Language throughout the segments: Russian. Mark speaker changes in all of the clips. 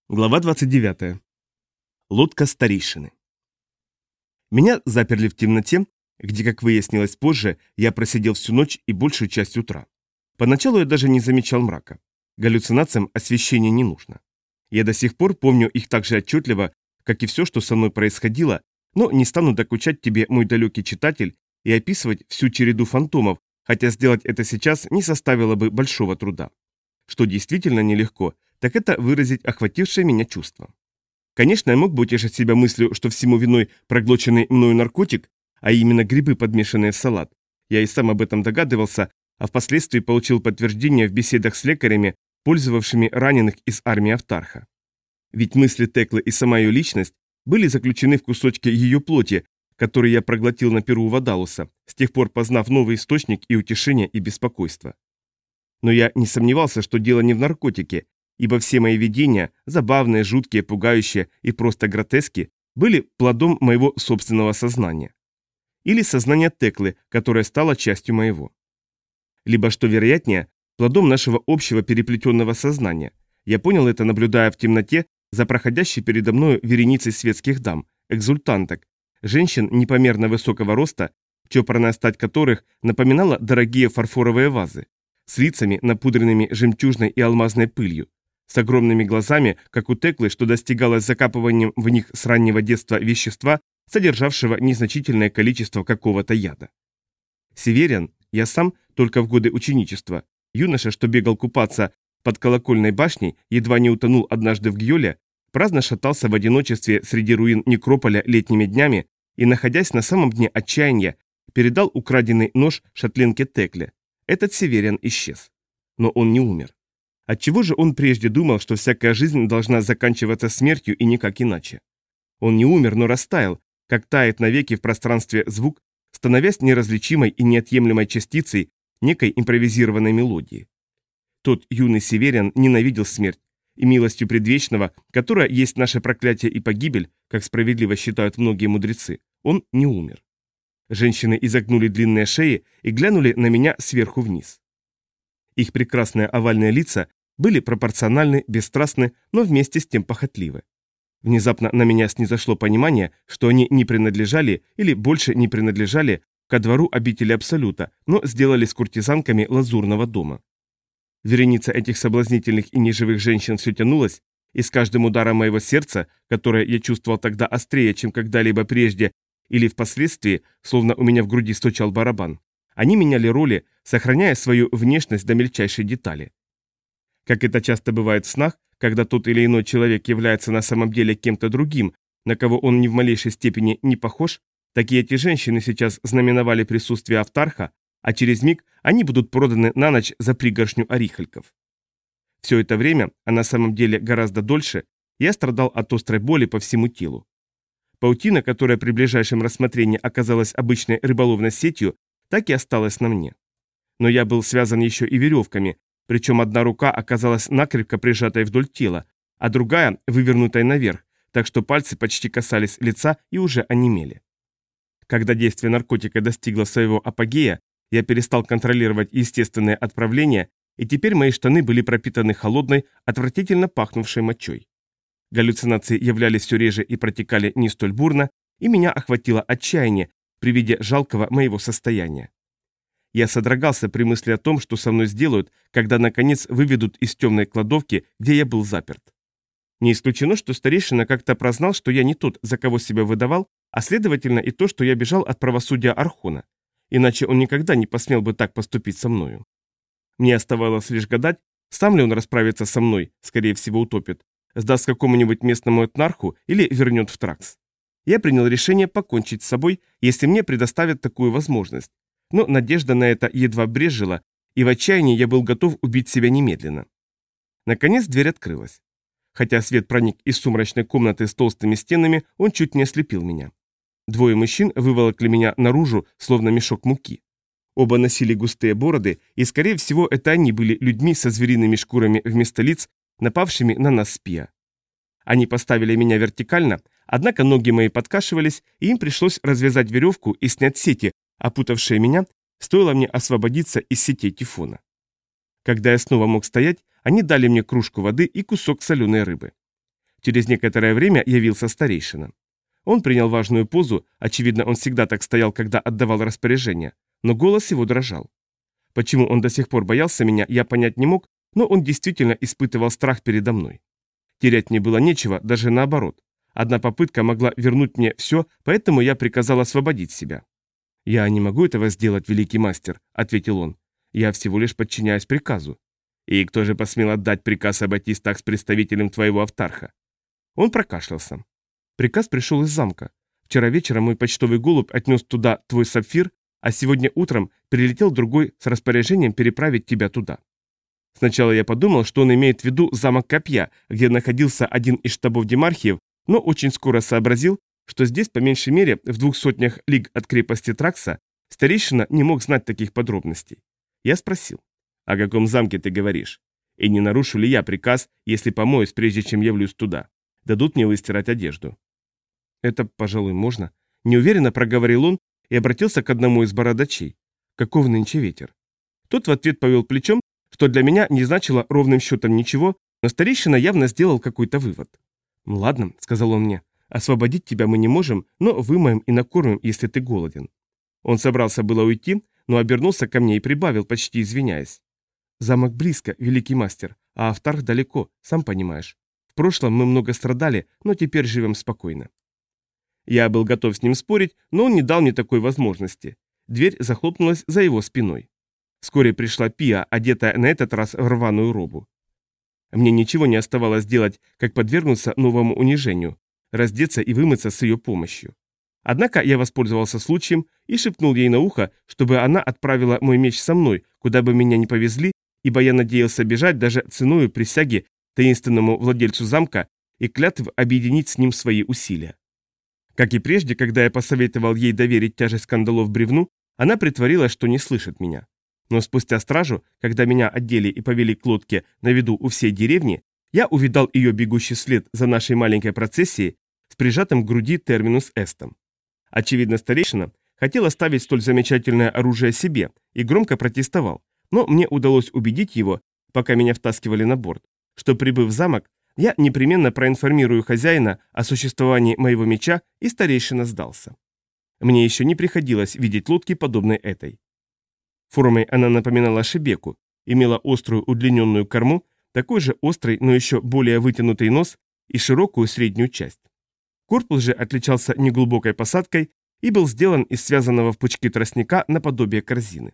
Speaker 1: Глава 29. Лодка старейшины. Меня заперли в темноте, где, как выяснилось позже, я просидел всю ночь и большую часть утра. Поначалу я даже не замечал мрака. Галлюцинациям освещения не нужно. Я до сих пор помню их так же отчетливо, как и все, что со мной происходило, но не стану докучать тебе, мой далекий читатель, и описывать всю череду фантомов, хотя сделать это сейчас не составило бы большого труда. Что действительно нелегко, так это выразить охватившее меня чувство. Конечно, я мог бы утешить себя мыслью, что всему виной проглоченный мною наркотик, а именно грибы, подмешанные в салат. Я и сам об этом догадывался, а впоследствии получил подтверждение в беседах с лекарями, пользовавшими раненых из армии Автарха. Ведь мысли Теклы и сама ее личность были заключены в кусочке ее плоти, который я проглотил на перу у Вадалуса, с тех пор познав новый источник и утешения, и беспокойства. Но я не сомневался, что дело не в наркотике, ибо все мои видения, забавные, жуткие, пугающие и просто гротески, были плодом моего собственного сознания. Или сознания Теклы, которое стало частью моего. Либо, что вероятнее, плодом нашего общего переплетенного сознания. Я понял это, наблюдая в темноте за проходящей передо мною вереницей светских дам, экзультанток, женщин непомерно высокого роста, чопорная стать которых напоминала дорогие фарфоровые вазы, с лицами, напудренными жемчужной и алмазной пылью, с огромными глазами, как у Теклы, что достигалось закапыванием в них с раннего детства вещества, содержавшего незначительное количество какого-то яда. Северян, я сам, только в годы ученичества, юноша, что бегал купаться под колокольной башней, едва не утонул однажды в Гьоле, праздно шатался в одиночестве среди руин некрополя летними днями и, находясь на самом дне отчаяния, передал украденный нож шатленке Текле. Этот северян исчез. Но он не умер. Отчего же он прежде думал, что всякая жизнь должна заканчиваться смертью и никак иначе? Он не умер, но растаял, как тает навеки в пространстве звук, становясь неразличимой и неотъемлемой частицей некой импровизированной мелодии. Тот юный северян ненавидел смерть, и милостью предвечного, которая есть наше проклятие и погибель, как справедливо считают многие мудрецы, он не умер. Женщины изогнули длинные шеи и глянули на меня сверху вниз. Их прекрасные овальные лица были пропорциональны, бесстрастны, но вместе с тем похотливы. Внезапно на меня снизошло понимание, что они не принадлежали или больше не принадлежали ко двору обители Абсолюта, но сделались куртизанками лазурного дома. Вереница этих соблазнительных и неживых женщин все тянулась, и с каждым ударом моего сердца, которое я чувствовал тогда острее, чем когда-либо прежде, или впоследствии, словно у меня в груди стучал барабан, они меняли роли, сохраняя свою внешность до мельчайшей детали. Как это часто бывает в снах, когда тот или иной человек является на самом деле кем-то другим, на кого он ни в малейшей степени не похож, так и эти женщины сейчас знаменовали присутствие Автарха, а через миг они будут проданы на ночь за пригоршню орихальков. Все это время, а на самом деле гораздо дольше, я страдал от острой боли по всему телу. Паутина, которая при ближайшем рассмотрении оказалась обычной рыболовной сетью, так и осталась на мне. Но я был связан еще и веревками, причем одна рука оказалась накрепко прижатой вдоль тела, а другая вывернутой наверх, так что пальцы почти касались лица и уже онемели. Когда действие наркотика достигло своего апогея, я перестал контролировать естественные отправления, и теперь мои штаны были пропитаны холодной, отвратительно пахнувшей мочой. Галлюцинации являлись все реже и протекали не столь бурно, и меня охватило отчаяние при виде жалкого моего состояния. Я содрогался при мысли о том, что со мной сделают, когда, наконец, выведут из темной кладовки, где я был заперт. Не исключено, что старейшина как-то прознал, что я не тот, за кого себя выдавал, а следовательно и то, что я бежал от правосудия Архона. Иначе он никогда не посмел бы так поступить со мною. Мне оставалось лишь гадать, сам ли он расправится со мной, скорее всего утопит, сдаст какому-нибудь местному этнарху или вернет в Тракс. Я принял решение покончить с собой, если мне предоставят такую возможность. Но надежда на это едва брезжила, и в отчаянии я был готов убить себя немедленно. Наконец дверь открылась. Хотя свет проник из сумрачной комнаты с толстыми стенами, он чуть не ослепил меня. Двое мужчин выволокли меня наружу, словно мешок муки. Оба носили густые бороды, и, скорее всего, это они были людьми со звериными шкурами вместо лиц, напавшими на нас спия. Они поставили меня вертикально, однако ноги мои подкашивались, и им пришлось развязать веревку и снять сети, опутавшие меня, стоило мне освободиться из сетей Тифона. Когда я снова мог стоять, они дали мне кружку воды и кусок соленой рыбы. Через некоторое время явился старейшина. Он принял важную позу, очевидно, он всегда так стоял, когда отдавал распоряжение, но голос его дрожал. Почему он до сих пор боялся меня, я понять не мог, но он действительно испытывал страх передо мной. Терять мне было нечего, даже наоборот. Одна попытка могла вернуть мне все, поэтому я приказал освободить себя. «Я не могу этого сделать, великий мастер», — ответил он. «Я всего лишь подчиняюсь приказу». «И кто же посмел отдать приказ обойтись так с представителем твоего Автарха?» Он прокашлялся. «Приказ пришел из замка. Вчера вечером мой почтовый голубь отнес туда твой сапфир, а сегодня утром прилетел другой с распоряжением переправить тебя туда». Сначала я подумал, что он имеет в виду замок Копья, где находился один из штабов демархиев, но очень скоро сообразил, что здесь, по меньшей мере, в 200 лиг от крепости Тракса, старейшина не мог знать таких подробностей. Я спросил: «О каком замке ты говоришь? И не нарушу ли я приказ, если помоюсь, прежде чем явлюсь туда? Дадут мне выстирать одежду?» «Это, пожалуй, можно», — неуверенно проговорил он и обратился к одному из бородачей. «Каков нынче ветер?» Тот в ответ повел плечом, что для меня не значило ровным счетом ничего, но старейшина явно сделал какой-то вывод. «Ну ладно», — сказал он мне, — «освободить тебя мы не можем, но вымоем и накормим, если ты голоден». Он собрался было уйти, но обернулся ко мне и прибавил, почти извиняясь: «Замок близко, великий мастер, а Автарх далеко, сам понимаешь. В прошлом мы много страдали, но теперь живем спокойно». Я был готов с ним спорить, но он не дал мне такой возможности. Дверь захлопнулась за его спиной. Вскоре пришла Пиа, одетая на этот раз в рваную робу. Мне ничего не оставалось делать, как подвергнуться новому унижению, раздеться и вымыться с ее помощью. Однако я воспользовался случаем и шепнул ей на ухо, чтобы она отправила мой меч со мной, куда бы меня ни повезли, ибо я надеялся бежать даже ценою присяги таинственному владельцу замка и клятв объединить с ним свои усилия. Как и прежде, когда я посоветовал ей доверить тяжесть кандалов бревну, она притворилась, что не слышит меня. Но спустя стражу, когда меня одели и повели к лодке на виду у всей деревни, я увидал ее бегущий след за нашей маленькой процессией с прижатым к груди терминус эстом. Очевидно, старейшина хотел оставить столь замечательное оружие себе и громко протестовал, но мне удалось убедить его, пока меня втаскивали на борт, что, прибыв в замок, я непременно проинформирую хозяина о существовании моего меча, и старейшина сдался. Мне еще не приходилось видеть лодки, подобной этой. Формой она напоминала шебеку, имела острую удлиненную корму, такой же острый, но еще более вытянутый нос и широкую среднюю часть. Корпус же отличался неглубокой посадкой и был сделан из связанного в пучки тростника наподобие корзины.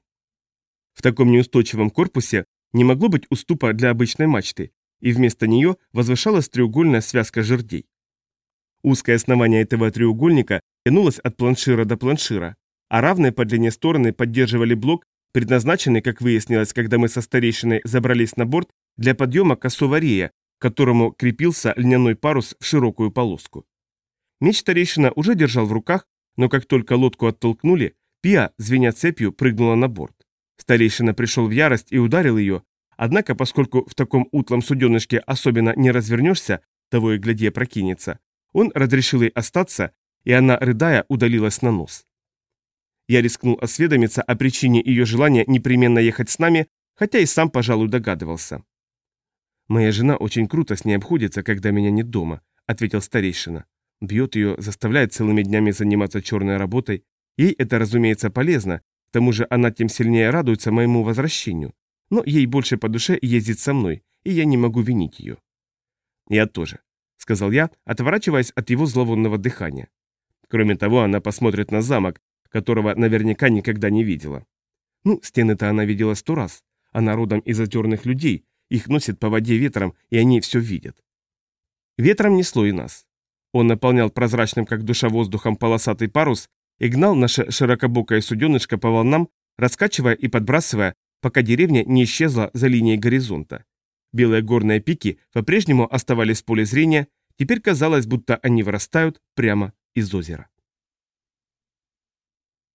Speaker 1: В таком неустойчивом корпусе не могло быть уступа для обычной мачты, и вместо нее возвышалась треугольная связка жердей. Узкое основание этого треугольника тянулось от планшира до планшира, а равные по длине стороны поддерживали блок, предназначенный, как выяснилось, когда мы со старейшиной забрались на борт, для подъема косого рея, к которому крепился льняной парус в широкую полоску. Меч старейшина уже держал в руках, но как только лодку оттолкнули, Пиа, звеня цепью, прыгнула на борт. Старейшина пришел в ярость и ударил ее, однако, поскольку в таком утлом суденышке особенно не развернешься, того и гляди опрокинется, он разрешил ей остаться, и она, рыдая, удалилась на нос. Я рискнул осведомиться о причине ее желания непременно ехать с нами, хотя и сам, пожалуй, догадывался. «Моя жена очень круто с ней обходится, когда меня нет дома», — ответил старейшина. «Бьет ее, заставляет целыми днями заниматься черной работой. Ей это, разумеется, полезно, к тому же она тем сильнее радуется моему возвращению. Но ей больше по душе ездить со мной, и я не могу винить ее». «Я тоже», — сказал я, отворачиваясь от его зловонного дыхания. «Кроме того, она посмотрит на замок, которого наверняка никогда не видела». «Ну, стены-то она видела 100 раз. Она родом из озерных людей, их носит по воде ветром, и они все видят». Ветром несло и нас. Он наполнял прозрачным, как душа, воздухом полосатый парус и гнал наше широкобокое суденышко по волнам, раскачивая и подбрасывая, пока деревня не исчезла за линией горизонта. Белые горные пики по-прежнему оставались в поле зрения, теперь казалось, будто они вырастают прямо из озера.